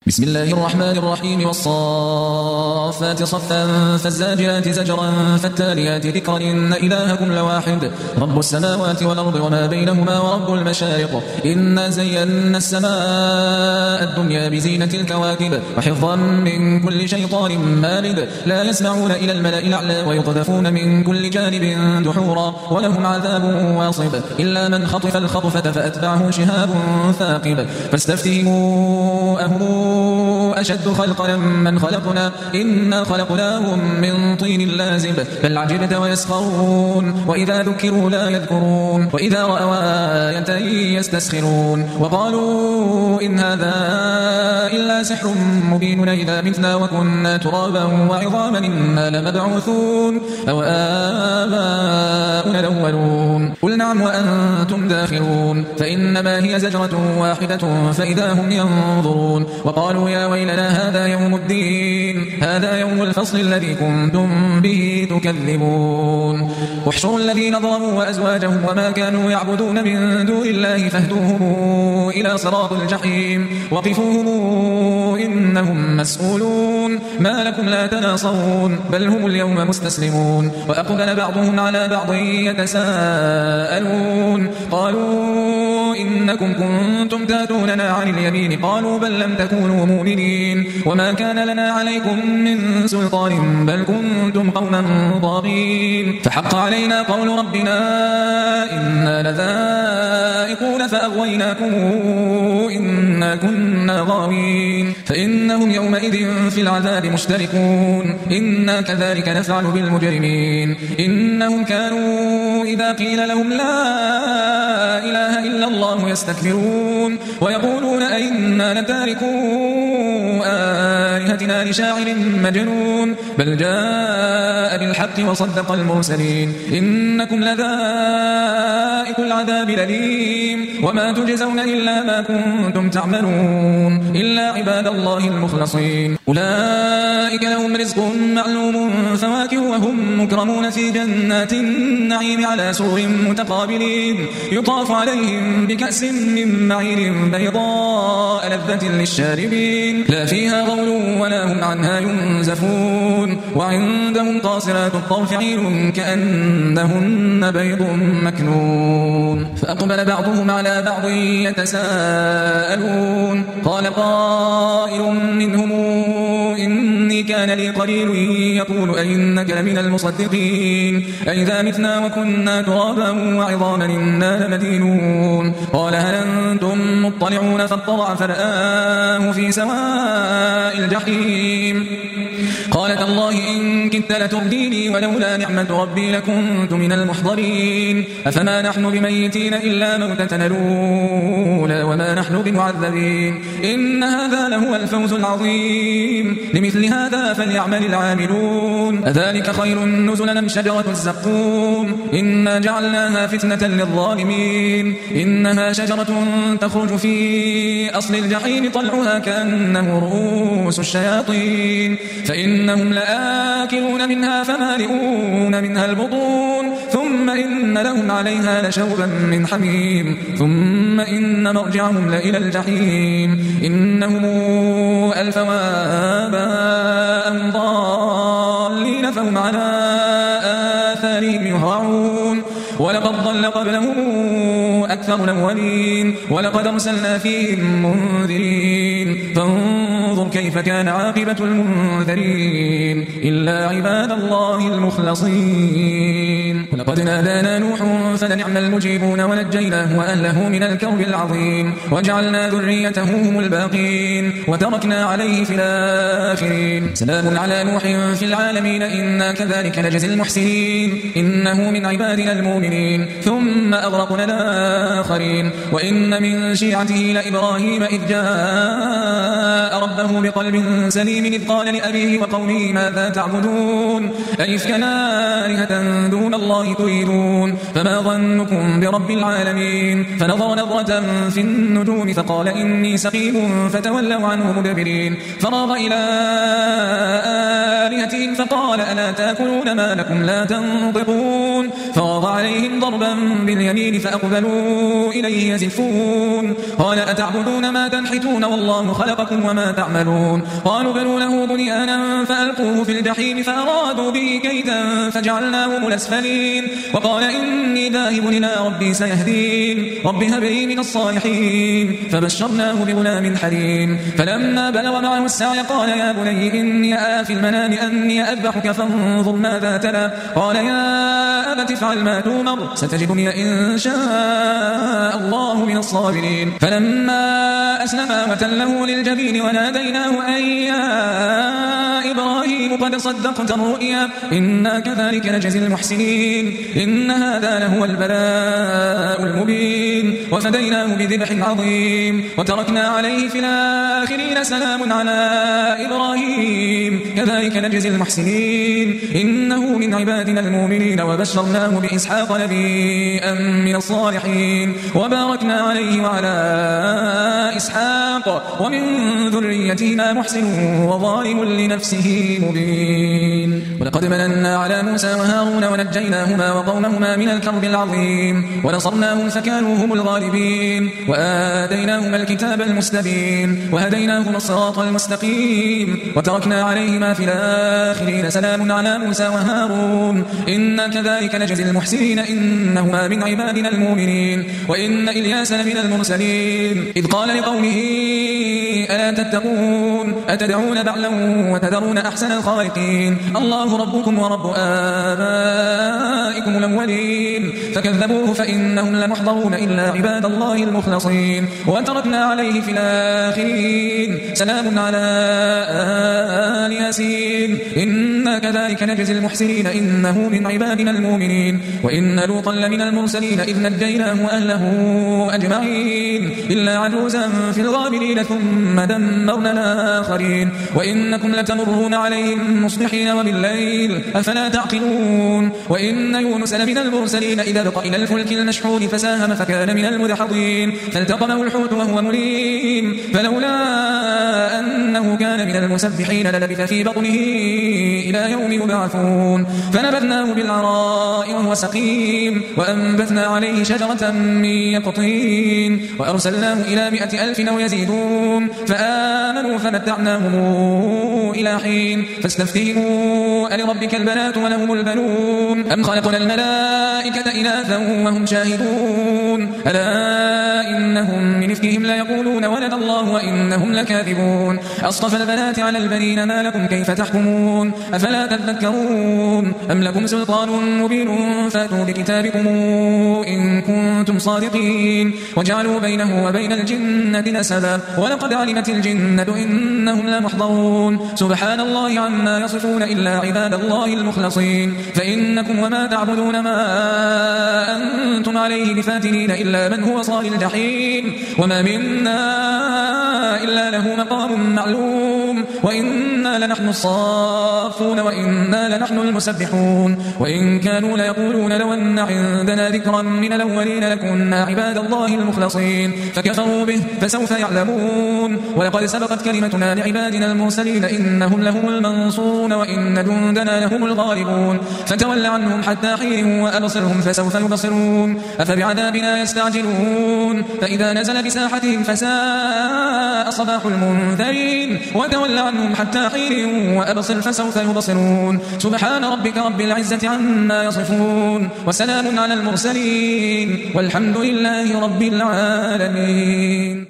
بسم الله الرحمن الرحيم والصافات صفا فالزاجرات زجرا فالتاليات ذكرا إن إلهكم لواحد رب السماوات والأرض وما بينهما ورب المشارق إنا زينا السماء الدنيا بزينة الكواكب وحفظا من كل شيطان مارد لا يسمعون إلى الملأ الأعلى ويقذفون من كل جانب دحورا ولهم عذاب واصب إلا من خطف الخطفة فأتبعه شهاب ثاقب فاستفتهموا أهم أشد خلقا من خلقنا إنا خلقناهم من طين لازب بل عجبت ويسخرون وإذا ذكروا لا يذكرون وإذا رأوا آية يستسخرون وقالوا إن هذا إلا سحر مبين إذا متنا وكنا ترابا وعظاما إنا لمبعوثون أو آباؤنا الأولون قل نعم وأنتم داخرون فإنما هي زجرة واحدة فإذا هم ينظرون وقالوا يا ويلنا هذا يوم الدين هذا يوم الفصل الذي كنتم به تكذبون واحشروا الذين ظلموا وأزواجهم وما كانوا يعبدون من دون الله فاهدوهم إلى صراط الجحيم وقفوهم إنهم مسؤولون ما لكم لا تناصرون بل هم اليوم مستسلمون وأقبل بعضهم على بعض يتساءلون قالوا إنكم كنتم تاتوننا عن اليمين قالوا بل لم تكونوا مؤمنين وما كان لنا عليكم من سلطان بل كنتم قوما طاغين فحق علينا قول ربنا إنا لذائقون فأغويناكم إنا كنا غاوين فإنهم يومئذ في العذاب مشتركون إنا كذلك نفعل بالمجرمين إنهم كانوا إذا قيل لهم لا إله إلا الله يستكبرون ويقولون أئنا لتاركو آلهتنا لشاعر مجنون بل جاء بالحق وصدق المرسلين إنكم لذائق العذاب الأليم وما تجزون إلا ما كنتم تعملون إلا عباد الله المخلصين أولئك لهم رزق معلوم فواكه وهم مكرمون في جنات النعيم على سرر متقابلين يطاف عليهم بكأس من معين بيضاء لذة للشاربين لا فيها غول ولا هم عنها ينزفون وعندهم قاصرات الطرف عين كأنهن بيض مكنون فأقبل بعضهم على بعض يتساءلون قال قائل منهم إني كان لي قرين يقول أئنك لمن المصدقين أئذا متنا وكنا ترابا وعظاما إنا لمدينون قال هل أنتم مطلعون فاطلع فرآه في سواء الجحيم قال تالله إن كدت لترديني ولولا نعمة ربي لكنت من المحضرين أفما نحن بميتين إلا موتتنا الأولى وما نحن بمعذبين إن هذا لهو الفوز العظيم لمثل هذا فليعمل العاملون أذلك خير نزلا أم شجرة الزقوم إنا جعلناها فتنة للظالمين إنها شجرة تخرج في أصل الجحيم طلعها كأنه رؤوس الشياطين فإنهم لآكلون منها فمالئون منها البطون ثم إن لهم عليها لشوبا من حميم ثم إن مرجعهم لإلى الجحيم إنهم ألفوا آباءهم ضالين فهم على آثارهم يهرعون ولقد ضل قبلهم أكثر الأولين ولقد أرسلنا فيهم منذرين فانظر كيف كان عاقبة المنذرين إلا عباد الله المخلصين ولقد نادانا نوح فلنعم المجيبون ونجيناه وأهله من الكرب العظيم وجعلنا ذريته هم الباقين وتركنا عليه في الآخرين سلام على نوح في العالمين إنا كذلك نجزي المحسنين إنه من عبادنا المؤمنين ثم أغرقنا الآخرين وإن من شيعته لإبراهيم إذ جاء ربه بقلب سليم إذ قال لأبيه وقومه ماذا تعبدون أئفكا آلهة دون الله تريدون فما ظنكم برب العالمين فنظر نظرة في النجوم فقال إني سقيم فتولوا عنه مدبرين فراغ إلى آلهتهم فقال ألا تأكلون ما لكم لا تنطقون فراغ عليهم ضربا باليمين فأقبلوا إليه يزفون قال أتعبدون ما تنحتون والله خلقكم وما تعملون قالوا بنوا له بنيانا فألقوه في الجحيم فأرادوا به كيدا فجعلناهم الأسفلين وقال إني ذاهب إلى ربي سيهدين رب هب لي من الصالحين فبشرناه بغلام حليم فلما بلغ معه السعي قال يا بني إني أرى في المنام أني أذبحك فانظر ماذا ترى قال يا أبت افعل ما تؤمر ستجدني إن شاء الله من الصابرين فلما أسلما وتله للجبين وناديناه أن يا إبراهيم قد صدقت الرؤيا إنا كذلك نجزي المحسنين إن هذا لهو البلاء المبين وفديناه بذبح عظيم وتركنا عليه في الآخرين سلام على إبراهيم كذلك نجزي المحسنين إنه من عبادنا المؤمنين وبشرناه بإسحاق نبيا من الصالحين وباركنا عليه وعلى إسحاق ومن ذريتنا محسن وظالم لنفسه مبين ولقد مننا على موسى وهارون ونجيناهما وقومهما من الكرب العظيم ونصرناهم فكانوا هم الغالبين وآتيناهما الكتاب المستبين وهديناهما الصراط المستقيم وتركنا عليهما في الآخرين سلام على موسى وهارون إنا كذلك نجزي المحسنين إنهما من عبادنا المؤمنين وإن إلياس لمن المرسلين إذ قال لقومه ألا تتقون أتدعون بعلا وتذرون أحسن الخالقين الله ربكم ورب آبائكم الأولين فكذبوه فإنهم لمحضرون إلا عباد الله المخلصين وتركنا عليه في الآخرين سلام على آل ياسين إنا كذلك نجزي المحسنين إنه من عبادنا المؤمنين وإن لوطا لمن المرسلين إذ نجيناه وأهله أجمعين إلا عجوزا في الغابرين ثم دمرنا الآخرين وإنكم لتمرون عليهم مصبحين وبالليل أفلا تعقلون وإن يونس لمن المرسلين إذا بق إلى الفلك المشحون فساهم فكان من المدحضين فالتقمه الحوت وهو مليم فلولا أنه كان من المسبحين للبث في بطنه إلى يوم يبعثون فنبذناه بالعراء وهو سقيم وأنبثنا عليه شجرة من يقطين وأرسلناه إلى 100,000 أو يزيدون فآمنوا فمتعناهم إلى حين فاستفتهموا ألربك البنات ولهم البنون أم خلقنا الملائكة إناثا وهم شاهدون ألا إنهم من إفكهم ليقولون ولد الله وإنهم لكاذبون أصطفى البنات على البنين ما لكم كيف تحكمون أفلا تذكرون أم لكم سلطان مبين فاتوا بكتابكم إن كنتم صادقين وجعلوا بينه وبين الجنة نسبا ولقد علمت الجنة إنهم لمحضرون سبحان الله عما يصفون إلا عباد الله المخلصين فإنكم وما تعبدون ما أنتم عليه بفاتنين إلا من هو صال الجحيم وما منا إلا له مقام معلوم وإنا لنحن الصافون وإنا لنحن المسبحون وإن كانوا ليقولون لو أن عندنا ذكرا من الأولين لكنا عباد الله المخلصين فكفروا به فسوف يعلمون ولقد سبقت كلمتنا لعبادنا المرسلين إنهم لهم المنصورون وإن جندنا لهم الغالبون فتول عنهم حتى حين وأبصرهم فسوف يبصرون أفبعذابنا يستعجلون فإذا نزل بساحتهم فساء صباح المنذرين وتول عنهم حتى حين وأبصر فسوف يبصرون سبحان ربك رب العزة عما يصفون وسلام على المرسلين والحمد لله رب العالمين.